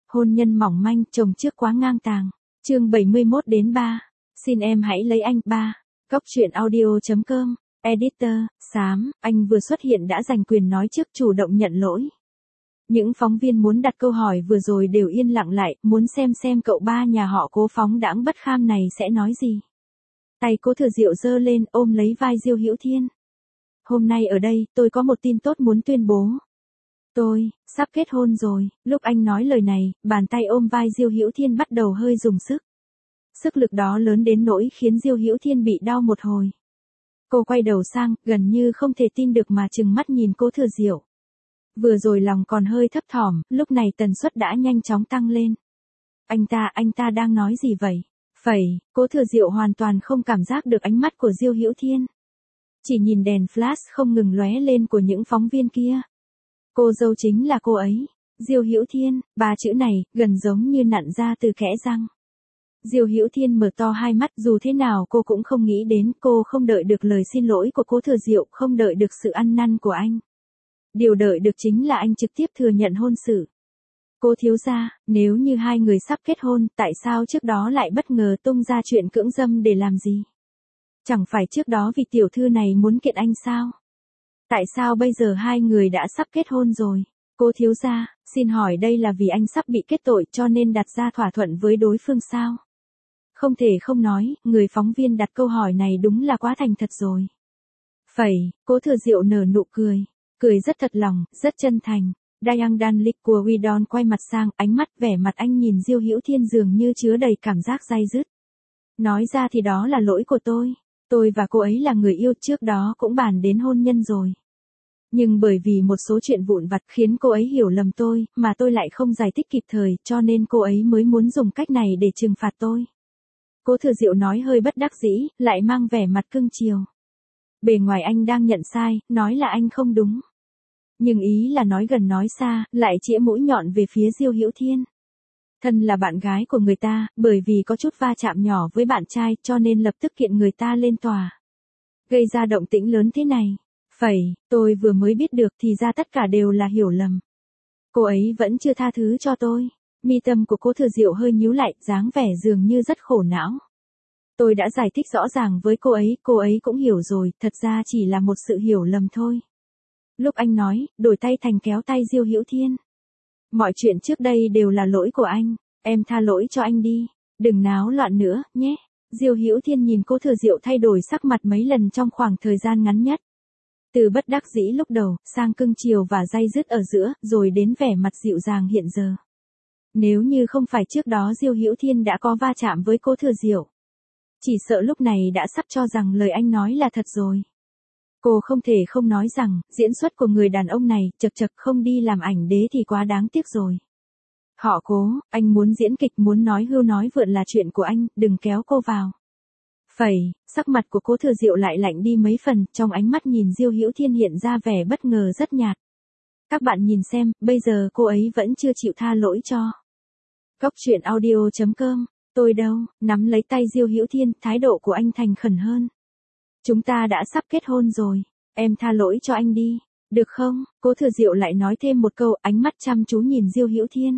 Hôn nhân mỏng manh, chồng trước quá ngang tàng. Chương 71-3. Xin em hãy lấy anh. 3. Góc truyện audio.com. Editor, Xám, anh vừa xuất hiện đã giành quyền nói trước, chủ động nhận lỗi. Những phóng viên muốn đặt câu hỏi vừa rồi đều yên lặng lại, muốn xem cậu ba nhà họ Cố phóng đãng bất kham này sẽ nói gì. Tay Cố Thừa Diệu giơ lên ôm lấy vai Diêu Hữu Thiên. Hôm nay ở đây, tôi có một tin tốt muốn tuyên bố. Tôi sắp kết hôn rồi. Lúc anh nói lời này, bàn tay ôm vai Diêu Hữu Thiên bắt đầu hơi dùng sức. Sức lực đó lớn đến nỗi khiến Diêu Hữu Thiên bị đau một hồi. Cô quay đầu sang, gần như không thể tin được mà trừng mắt nhìn Cố Thừa Diệu. Vừa rồi lòng còn hơi thấp thỏm, lúc này tần suất đã nhanh chóng tăng lên. Anh ta đang nói gì vậy? Cố Thừa Diệu hoàn toàn không cảm giác được ánh mắt của Diêu Hữu Thiên. Chỉ nhìn đèn flash không ngừng lóe lên của những phóng viên kia. Cô dâu chính là cô ấy. Diêu Hữu Thiên, ba chữ này, gần giống như nặn ra từ kẽ răng. Diêu Hữu Thiên mở to hai mắt, dù thế nào cô cũng không nghĩ đến, cô không đợi được lời xin lỗi của Cố Thừa Diệu, không đợi được sự ăn năn của anh. Điều đợi được chính là anh trực tiếp thừa nhận hôn sự. Cố thiếu gia, nếu như hai người sắp kết hôn, tại sao trước đó lại bất ngờ tung ra chuyện cưỡng dâm để làm gì? Chẳng phải trước đó vì tiểu thư này muốn kiện anh sao? Tại sao bây giờ hai người đã sắp kết hôn rồi? Cố thiếu gia, xin hỏi đây là vì anh sắp bị kết tội cho nên đặt ra thỏa thuận với đối phương sao? Không thể không nói, người phóng viên đặt câu hỏi này đúng là quá thành thật rồi. Cố Thừa Diệu nở nụ cười rất thật lòng, rất chân thành. Dayang Danlik của Widon quay mặt sang, ánh mắt vẻ mặt anh nhìn Diêu Hữu Thiên dường như chứa đầy cảm giác day dứt. Nói ra thì đó là lỗi của tôi. Tôi và cô ấy là người yêu, trước đó cũng bàn đến hôn nhân rồi. Nhưng bởi vì một số chuyện vụn vặt khiến cô ấy hiểu lầm tôi, mà tôi lại không giải thích kịp thời, cho nên cô ấy mới muốn dùng cách này để trừng phạt tôi. Cố Thừa Diệu nói hơi bất đắc dĩ, lại mang vẻ mặt cưng chiều. Bề ngoài anh đang nhận sai, nói là anh không đúng. Nhưng ý là nói gần nói xa, lại chĩa mũi nhọn về phía Diêu Hữu Thiên. Thân là bạn gái của người ta, bởi vì có chút va chạm nhỏ với bạn trai cho nên lập tức kiện người ta lên tòa. Gây ra động tĩnh lớn thế này. Tôi vừa mới biết được thì ra tất cả đều là hiểu lầm. Cô ấy vẫn chưa tha thứ cho tôi. Mi tâm của Cố Thừa Diệu hơi nhíu lại, dáng vẻ dường như rất khổ não. Tôi đã giải thích rõ ràng với cô ấy cũng hiểu rồi, thật ra chỉ là một sự hiểu lầm thôi. Lúc anh nói, đổi tay thành kéo tay Diêu Hữu Thiên. Mọi chuyện trước đây đều là lỗi của anh, em tha lỗi cho anh đi, đừng náo loạn nữa, nhé. Diêu Hữu Thiên nhìn Cố Thừa Diệu thay đổi sắc mặt mấy lần trong khoảng thời gian ngắn nhất. Từ bất đắc dĩ lúc đầu, sang cưng chiều và day dứt ở giữa, rồi đến vẻ mặt dịu dàng hiện giờ. Nếu như không phải trước đó Diêu Hữu Thiên đã có va chạm với Cố Thừa Diệu, chỉ sợ lúc này đã sắp cho rằng lời anh nói là thật rồi. Cô không thể không nói rằng, diễn xuất của người đàn ông này, chật không đi làm ảnh đế thì quá đáng tiếc rồi. Họ Cố, anh muốn diễn kịch, muốn nói hưu nói vượn là chuyện của anh, đừng kéo cô vào. Sắc mặt của Cố Thừa Diệu lại lạnh đi mấy phần, trong ánh mắt nhìn Diêu Hữu Thiên hiện ra vẻ bất ngờ rất nhạt. Các bạn nhìn xem, bây giờ cô ấy vẫn chưa chịu tha lỗi cho. Góc truyện audio.com, tôi đâu, nắm lấy tay Diêu Hữu Thiên, thái độ của anh thành khẩn hơn. Chúng ta đã sắp kết hôn rồi, em tha lỗi cho anh đi, được không? Cố Thừa Diệu lại nói thêm một câu, ánh mắt chăm chú nhìn Diêu Hữu Thiên.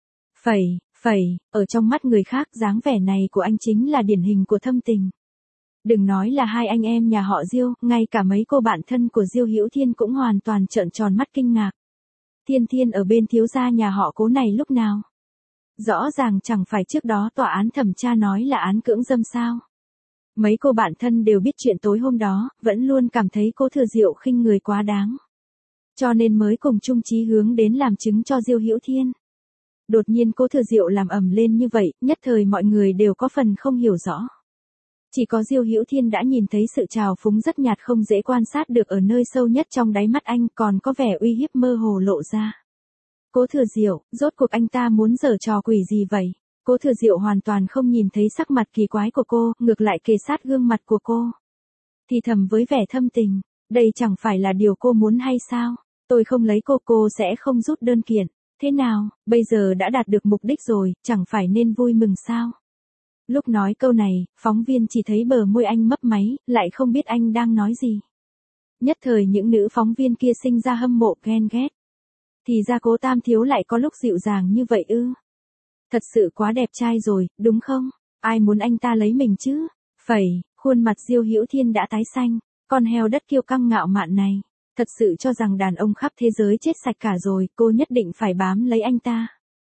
Ở trong mắt người khác, dáng vẻ này của anh chính là điển hình của thâm tình. Đừng nói là hai anh em nhà họ Diêu, ngay cả mấy cô bạn thân của Diêu Hữu Thiên cũng hoàn toàn trợn tròn mắt kinh ngạc. Thiên ở bên thiếu gia nhà họ Cố này lúc nào? Rõ ràng chẳng phải trước đó tòa án thẩm tra nói là án cưỡng dâm sao? Mấy cô bạn thân đều biết chuyện tối hôm đó, vẫn luôn cảm thấy Cố Thừa Diệu khinh người quá đáng. Cho nên mới cùng chung chí hướng đến làm chứng cho Diêu Hữu Thiên. Đột nhiên Cố Thừa Diệu làm ầm lên như vậy, nhất thời mọi người đều có phần không hiểu rõ. Chỉ có Diêu Hữu Thiên đã nhìn thấy sự trào phúng rất nhạt không dễ quan sát được ở nơi sâu nhất trong đáy mắt anh, còn có vẻ uy hiếp mơ hồ lộ ra. Cố Thừa Diệu, rốt cuộc anh ta muốn giở trò quỷ gì vậy? Cố Thừa Diệu hoàn toàn không nhìn thấy sắc mặt kỳ quái của cô, ngược lại kề sát gương mặt của cô. Thì thầm với vẻ thâm tình, đây chẳng phải là điều cô muốn hay sao? Tôi không lấy cô sẽ không rút đơn kiện. Thế nào, bây giờ đã đạt được mục đích rồi, chẳng phải nên vui mừng sao? Lúc nói câu này, phóng viên chỉ thấy bờ môi anh mấp máy, lại không biết anh đang nói gì. Nhất thời những nữ phóng viên kia sinh ra hâm mộ ghen ghét. Thì ra Cố Tam thiếu lại có lúc dịu dàng như vậy ư? Thật sự quá đẹp trai rồi, đúng không? Ai muốn anh ta lấy mình chứ? Phẩy, khuôn mặt Diêu Hữu Thiên đã tái xanh, con heo đất kiêu căng ngạo mạn này, thật sự cho rằng đàn ông khắp thế giới chết sạch cả rồi, cô nhất định phải bám lấy anh ta.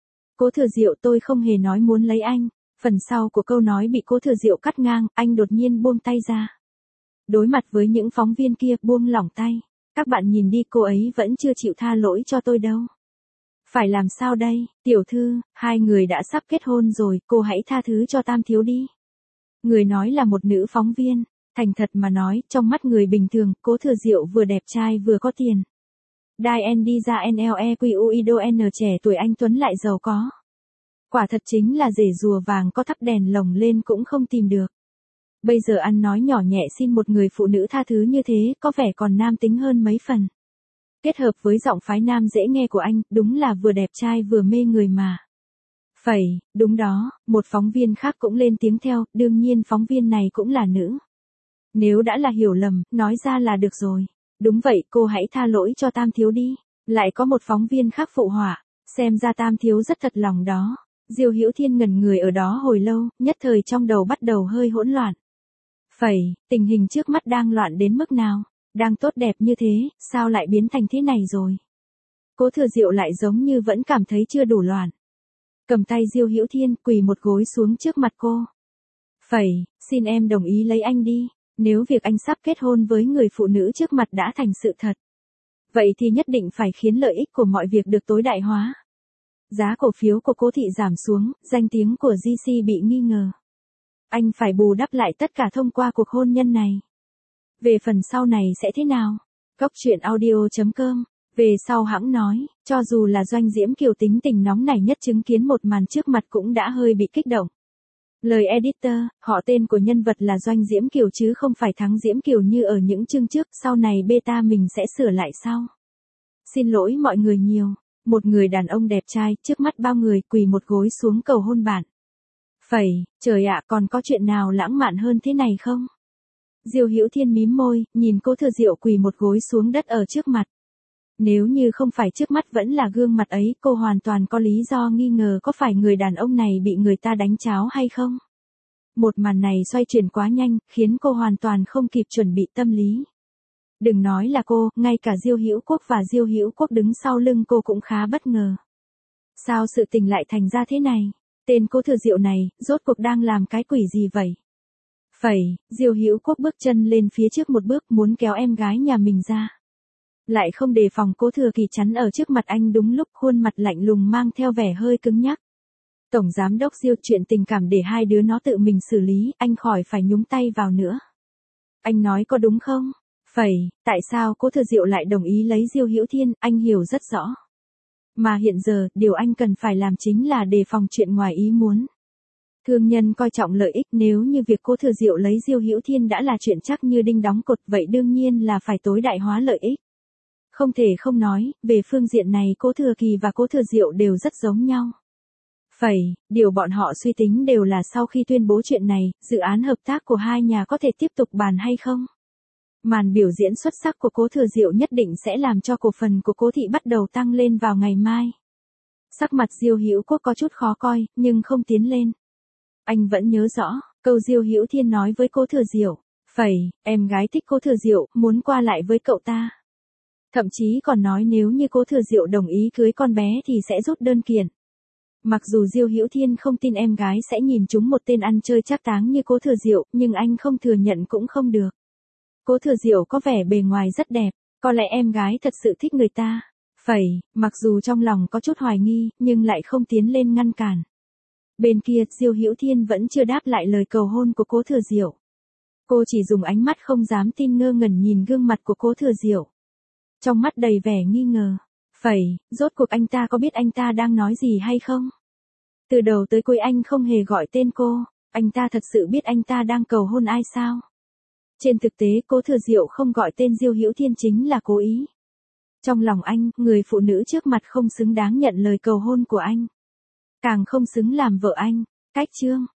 Cố Thừa Diệu, tôi không hề nói muốn lấy anh. Phần sau của câu nói bị Cố Thừa Diệu cắt ngang, anh đột nhiên buông tay ra. Đối mặt với những phóng viên kia, buông lỏng tay. Các bạn nhìn đi, cô ấy vẫn chưa chịu tha lỗi cho tôi đâu. Phải làm sao đây, tiểu thư, hai người đã sắp kết hôn rồi, cô hãy tha thứ cho Tam thiếu đi. Người nói là một nữ phóng viên, thành thật mà nói, trong mắt người bình thường, Cố Thừa Diệu vừa đẹp trai vừa có tiền. Đai N đi ra NLEQUIDO N trẻ tuổi anh Tuấn lại giàu có. Quả thật chính là rể rùa vàng có thắp đèn lồng lên cũng không tìm được. Bây giờ ăn nói nhỏ nhẹ xin một người phụ nữ tha thứ như thế, có vẻ còn nam tính hơn mấy phần. Kết hợp với giọng phái nam dễ nghe của anh, đúng là vừa đẹp trai vừa mê người mà. Phẩy, đúng đó, một phóng viên khác cũng lên tiếng theo, đương nhiên phóng viên này cũng là nữ. Nếu đã là hiểu lầm, nói ra là được rồi. Đúng vậy, cô hãy tha lỗi cho Tam thiếu đi. Lại có một phóng viên khác phụ họa, xem ra Tam thiếu rất thật lòng đó. Diêu Hữu Thiên ngẩn người ở đó hồi lâu, nhất thời trong đầu bắt đầu hơi hỗn loạn. Phẩy, tình hình trước mắt đang loạn đến mức nào? Đang tốt đẹp như thế, sao lại biến thành thế này rồi? Cố Thừa Diệu lại giống như vẫn cảm thấy chưa đủ loạn. Cầm tay Diêu Hữu Thiên, quỳ một gối xuống trước mặt cô. Phẩy, xin em đồng ý lấy anh đi. Nếu việc anh sắp kết hôn với người phụ nữ trước mặt đã thành sự thật, vậy thì nhất định phải khiến lợi ích của mọi việc được tối đại hóa. Giá cổ phiếu của Cố thị giảm xuống, danh tiếng của GC bị nghi ngờ. Anh phải bù đắp lại tất cả thông qua cuộc hôn nhân này. Về phần sau này sẽ thế nào? Góc truyện audio.com. Về sau hãng nói, cho dù là Doanh Diễm Kiều tính tình nóng nảy nhất chứng kiến một màn trước mặt cũng đã hơi bị kích động. Lời editor, họ tên của nhân vật là Doanh Diễm Kiều chứ không phải Thắng Diễm Kiều như ở những chương trước, sau này beta mình sẽ sửa lại sau. Xin lỗi mọi người nhiều. Một người đàn ông đẹp trai trước mắt bao người quỳ một gối xuống cầu hôn bạn. Phẩy, trời ạ, còn có chuyện nào lãng mạn hơn thế này không? Diêu Hữu Thiên mím môi, nhìn Cố Thừa Diệu quỳ một gối xuống đất ở trước mặt. Nếu như không phải trước mắt vẫn là gương mặt ấy, cô hoàn toàn có lý do nghi ngờ có phải người đàn ông này bị người ta đánh cháo hay không. Một màn này xoay chuyển quá nhanh, khiến cô hoàn toàn không kịp chuẩn bị tâm lý. Đừng nói là cô, ngay cả Diêu Hữu Quốc và Diêu Hữu Quốc đứng sau lưng cô cũng khá bất ngờ. Sao sự tình lại thành ra thế này? Tên Cố Thừa Diệu này, rốt cuộc đang làm cái quỷ gì vậy? Phẩy, Diêu Hữu Quốc bước chân lên phía trước một bước muốn kéo em gái nhà mình ra. Lại không đề phòng Cố Thừa Kỳ chắn ở trước mặt anh đúng lúc, khuôn mặt lạnh lùng mang theo vẻ hơi cứng nhắc. Tổng giám đốc Diêu, chuyện tình cảm để hai đứa nó tự mình xử lý, anh khỏi phải nhúng tay vào nữa. Anh nói có đúng không? Phẩy, tại sao Cố Thừa Diệu lại đồng ý lấy Diêu Hữu Thiên, anh hiểu rất rõ. Mà hiện giờ, điều anh cần phải làm chính là đề phòng chuyện ngoài ý muốn. Thương nhân coi trọng lợi ích, nếu như việc Cố Thừa Diệu lấy Diêu Hữu Thiên đã là chuyện chắc như đinh đóng cột, vậy đương nhiên là phải tối đại hóa lợi ích. Không thể không nói, về phương diện này Cố Thừa Kỳ và Cố Thừa Diệu đều rất giống nhau. Phẩy, điều bọn họ suy tính đều là sau khi tuyên bố chuyện này, dự án hợp tác của hai nhà có thể tiếp tục bàn hay không. Màn biểu diễn xuất sắc của Cố Thừa Diệu nhất định sẽ làm cho cổ phần của Cố thị bắt đầu tăng lên vào ngày mai. Sắc mặt Diêu Hữu Quốc có chút khó coi, nhưng không tiến lên. Anh vẫn nhớ rõ, câu Diêu Hữu Thiên nói với Cố Thừa Diệu, Phẩy, em gái thích Cố Thừa Diệu, muốn qua lại với cậu ta. Thậm chí còn nói nếu như Cố Thừa Diệu đồng ý cưới con bé thì sẽ rút đơn kiện. Mặc dù Diêu Hữu Thiên không tin em gái sẽ nhìn trúng một tên ăn chơi trác táng như Cố Thừa Diệu, nhưng anh không thừa nhận cũng không được. Cố Thừa Diệu có vẻ bề ngoài rất đẹp, có lẽ em gái thật sự thích người ta. Phẩy, mặc dù trong lòng có chút hoài nghi, nhưng lại không tiến lên ngăn cản. Bên kia, Diêu Hữu Thiên vẫn chưa đáp lại lời cầu hôn của Cố Thừa Diệu. Cô chỉ dùng ánh mắt không dám tin ngơ ngẩn nhìn gương mặt của Cố Thừa Diệu. Trong mắt đầy vẻ nghi ngờ. Phẩy, rốt cuộc anh ta có biết anh ta đang nói gì hay không? Từ đầu tới cuối anh không hề gọi tên cô, anh ta thật sự biết anh ta đang cầu hôn ai sao? Trên thực tế Cố Thừa Diệu không gọi tên Diêu Hữu Thiên chính là cố ý. Trong lòng anh, người phụ nữ trước mặt không xứng đáng nhận lời cầu hôn của anh. Càng không xứng làm vợ anh. Cách chương.